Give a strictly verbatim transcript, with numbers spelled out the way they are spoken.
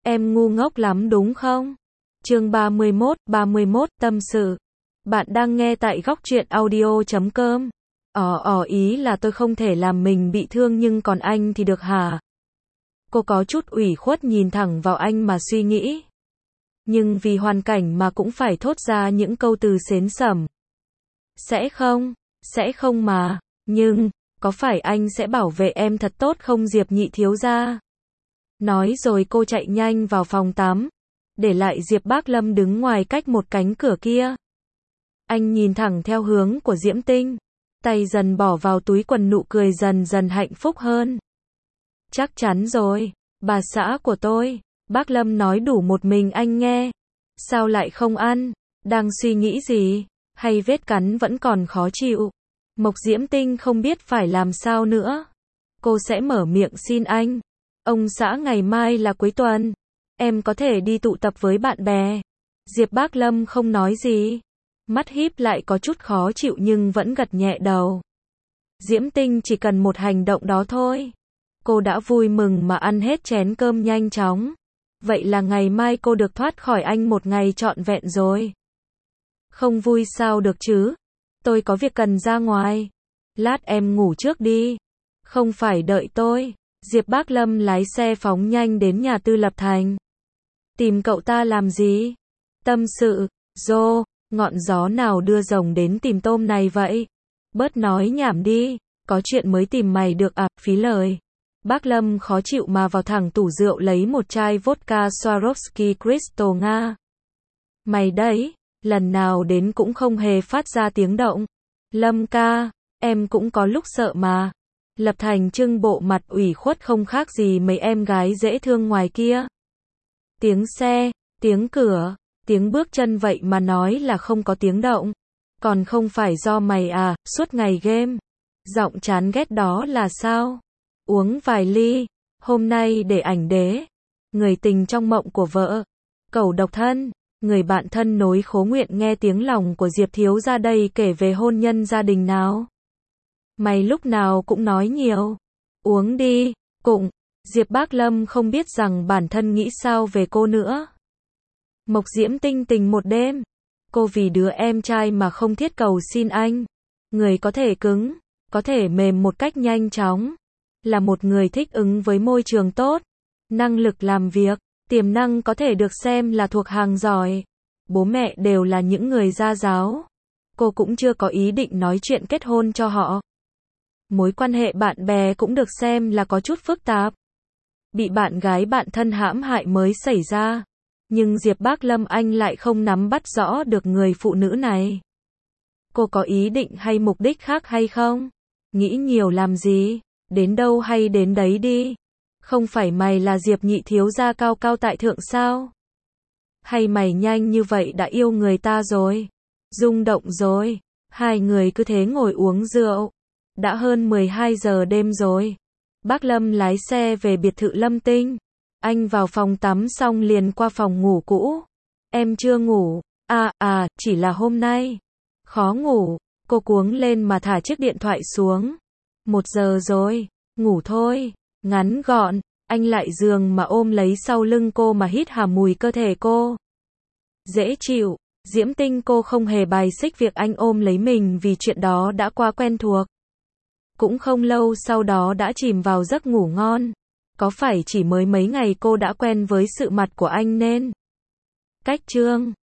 Em ngu ngốc lắm đúng không? Chương ba mươi mốt, ba mươi mốt, tâm sự. Bạn đang nghe tại góc truyện audio chấm com. Ờ ờ ý là tôi không thể làm mình bị thương nhưng còn anh thì được hả? Cô có chút ủy khuất nhìn thẳng vào anh mà suy nghĩ. Nhưng vì hoàn cảnh mà cũng phải thốt ra những câu từ xến xẩm. Sẽ không, sẽ không mà, nhưng, có phải anh sẽ bảo vệ em thật tốt không Diệp nhị thiếu gia? Nói rồi cô chạy nhanh vào phòng tắm, để lại Diệp Bác Lâm đứng ngoài cách một cánh cửa kia. Anh nhìn thẳng theo hướng của Diễm Tinh, tay dần bỏ vào túi quần, nụ cười dần dần hạnh phúc hơn. Chắc chắn rồi, bà xã của tôi, Bác Lâm nói đủ một mình anh nghe. Sao lại không ăn? Đang suy nghĩ gì? Hay vết cắn vẫn còn khó chịu? Mộc Diễm Tinh không biết phải làm sao nữa. Cô sẽ mở miệng xin anh. Ông xã ngày mai là cuối tuần. Em có thể đi tụ tập với bạn bè. Diệp Bác Lâm không nói gì. Mắt híp lại có chút khó chịu nhưng vẫn gật nhẹ đầu. Diễm Tinh chỉ cần một hành động đó thôi. Cô đã vui mừng mà ăn hết chén cơm nhanh chóng. Vậy là ngày mai cô được thoát khỏi anh một ngày trọn vẹn rồi. Không vui sao được chứ? Tôi có việc cần ra ngoài. Lát em ngủ trước đi. Không phải đợi tôi. Diệp Bác Lâm lái xe phóng nhanh đến nhà Tư Lập Thành. Tìm cậu ta làm gì? Tâm sự. Dô, ngọn gió nào đưa rồng đến tìm tôm này vậy? Bớt nói nhảm đi. Có chuyện mới tìm mày được à? Phí lời. Bác Lâm khó chịu mà vào thẳng tủ rượu lấy một chai vodka Swarovski Crystal Nga. Mày đấy, lần nào đến cũng không hề phát ra tiếng động. Lâm ca, em cũng có lúc sợ mà. Lập Thành trưng bộ mặt ủy khuất không khác gì mấy em gái dễ thương ngoài kia. Tiếng xe, tiếng cửa, tiếng bước chân vậy mà nói là không có tiếng động. Còn không phải do mày à, suốt ngày game. Giọng chán ghét đó là sao? Uống vài ly, hôm nay để ảnh đế. Người tình trong mộng của vợ. Cẩu độc thân, người bạn thân nối khố nguyện nghe tiếng lòng của Diệp thiếu gia đây kể về hôn nhân gia đình nào. Mày lúc nào cũng nói nhiều. Uống đi, cụng. Diệp Bác Lâm không biết rằng bản thân nghĩ sao về cô nữa. Mộc Diễm Tinh tình một đêm. Cô vì đứa em trai mà không thiết cầu xin anh. Người có thể cứng, có thể mềm một cách nhanh chóng. Là một người thích ứng với môi trường tốt. Năng lực làm việc, tiềm năng có thể được xem là thuộc hàng giỏi. Bố mẹ đều là những người gia giáo. Cô cũng chưa có ý định nói chuyện kết hôn cho họ. Mối quan hệ bạn bè cũng được xem là có chút phức tạp. Bị bạn gái bạn thân hãm hại mới xảy ra. Nhưng Diệp Bác Lâm anh lại không nắm bắt rõ được người phụ nữ này. Cô có ý định hay mục đích khác hay không? Nghĩ nhiều làm gì? Đến đâu hay đến đấy đi. Không phải mày là Diệp nhị thiếu gia cao cao tại thượng sao? Hay mày nhanh như vậy đã yêu người ta rồi? Rung động rồi. Hai người cứ thế ngồi uống rượu. Đã hơn mười hai giờ đêm rồi. Bác Lâm lái xe về biệt thự Lâm Tinh. Anh vào phòng tắm xong liền qua phòng ngủ cũ. Em chưa ngủ. À à, chỉ là hôm nay. Khó ngủ. Cô cuống lên mà thả chiếc điện thoại xuống. Một giờ rồi. Ngủ thôi. Ngắn gọn. Anh lại giường mà ôm lấy sau lưng cô mà hít hà mùi cơ thể cô. Dễ chịu. Diễm Tinh cô không hề bài xích việc anh ôm lấy mình vì chuyện đó đã quá quen thuộc. Cũng không lâu sau đó đã chìm vào giấc ngủ ngon. Có phải chỉ mới mấy ngày cô đã quen với sự mặt của anh nên? Cách chương